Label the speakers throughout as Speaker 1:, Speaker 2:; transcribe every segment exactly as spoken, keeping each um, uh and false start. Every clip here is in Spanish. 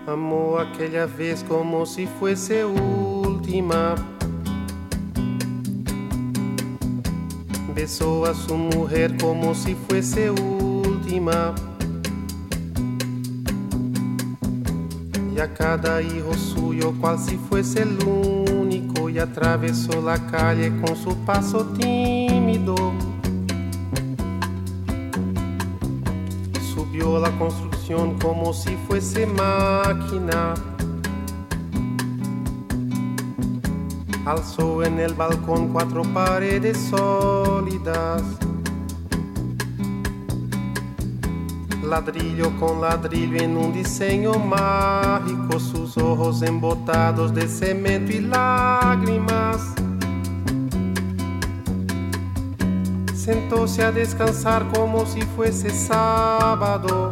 Speaker 1: Amó aquella vez como si fuese última. Besó a su mujer como si fuese última. Y a cada hijo suyo cual si fuese el único. Y atravesó la calle con su paso tímido. Subió la construcción como si fuese máquina. Alzó en el balcón cuatro paredes sólidas. Ladrillo con ladrillo en un diseño mágico. Sus ojos embotados de cemento y lágrimas. Sentóse a descansar como si fuese sábado.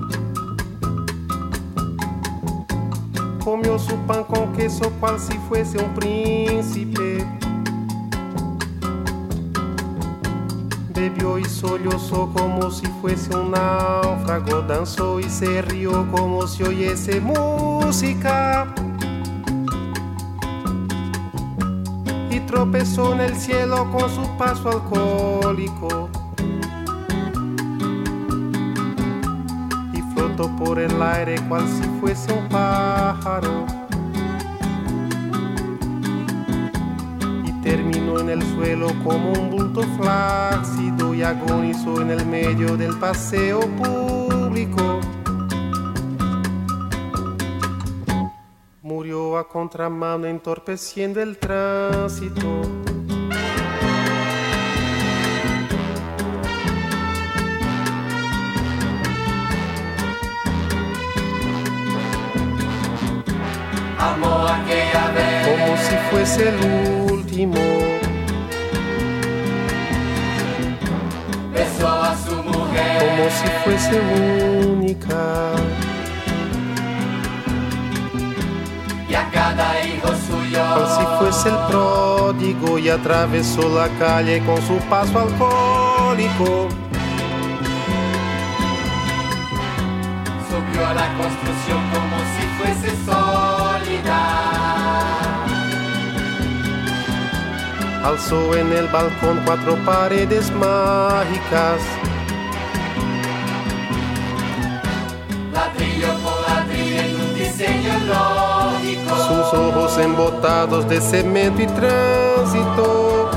Speaker 1: Comió su pan con queso cual si fuese un príncipe. Bebió y sollozó como si fuese un náufrago. Danzó y se rió como si oyese música. Y tropezó en el cielo con su paso alcohólico. Y flotó por el aire cual si fuese un pájaro. Y terminó en el suelo como un bulto flácido. Y agonizó en el medio del paseo público. Murió a contramano entorpeciendo el tránsito.
Speaker 2: Amó aquella vez
Speaker 1: como si fuese el último.
Speaker 2: Besó a su mujer
Speaker 1: Como si fuese única.
Speaker 2: y a cada hijo suyo
Speaker 1: Cual si fuese el pródigo. Y atravesó la calle con su paso alcohólico.
Speaker 2: subió a la construcción como si fuese sólida.
Speaker 1: Alzó en el balcón cuatro paredes mágicas.
Speaker 2: Ladrillo por ladrillo en un diseño lógico.
Speaker 1: Sus ojos embotados de cemento y tránsito.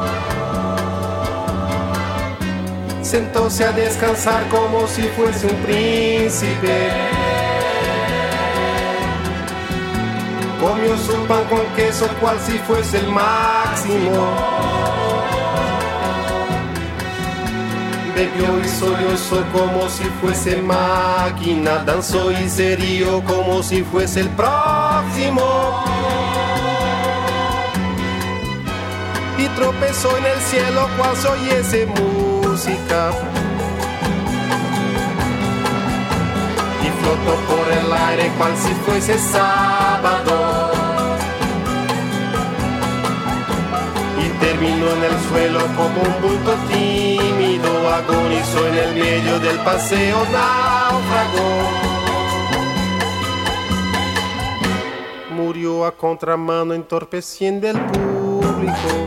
Speaker 1: Sentóse a descansar como si fuese un príncipe. Comió su pan con queso cual si fuese el máximo. Bebió y sollozó como si fuese máquina. Danzó y se rió como si fuese el próximo. Y tropezó en el cielo cual si oyese música. Y flotó por el aire cual si fuese sábado. Y terminó en el suelo como un bulto tímido. Agonizó en el medio del paseo náufrago. Murió a contramano entorpeciendo el público.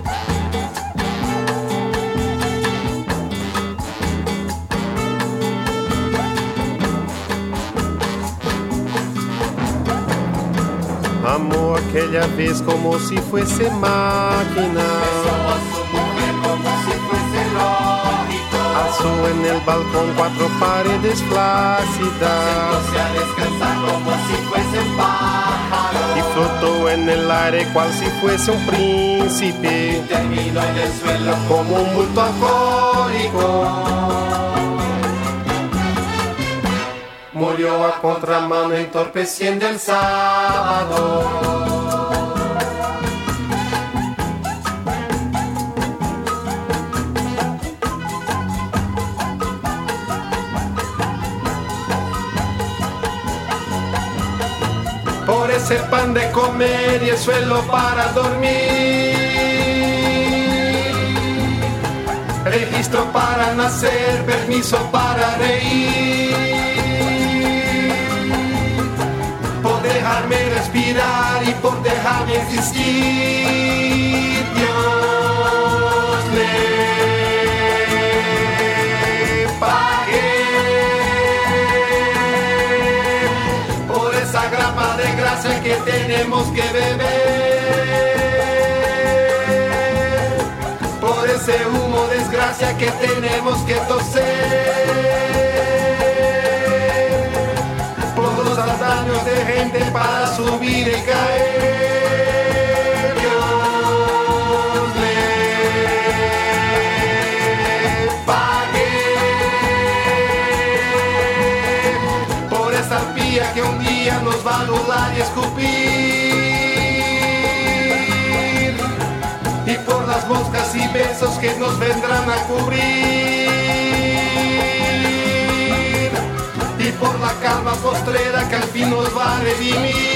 Speaker 1: Amó aquella vez como si fuese máquina.
Speaker 2: Besó a su mujer como si fuese lógico.
Speaker 1: Alzó en el balcón cuatro paredes flácidas.
Speaker 2: Sentóse a descansar como si fuese un pájaro.
Speaker 1: Y flotó en el aire cual si fuese un príncipe.
Speaker 2: Terminó en el suelo
Speaker 1: Como un bulto alcohólico. Murió a contramano entorpeciendo el sábado. Por ese pan de comer y el suelo para dormir. Registro para nacer, permiso para reír. por dejar de existir. Dios le pague por esa grapa de gracia que tenemos que beber, por ese humo de desgracia que tenemos que toser, por los daños de gente para subir y caer. Dios le pague por esa arpía que un día nos va a anular y escupir, y por las moscas y besos que nos vendrán a cubrir, y por la calma postrera que al fin nos va a redimir.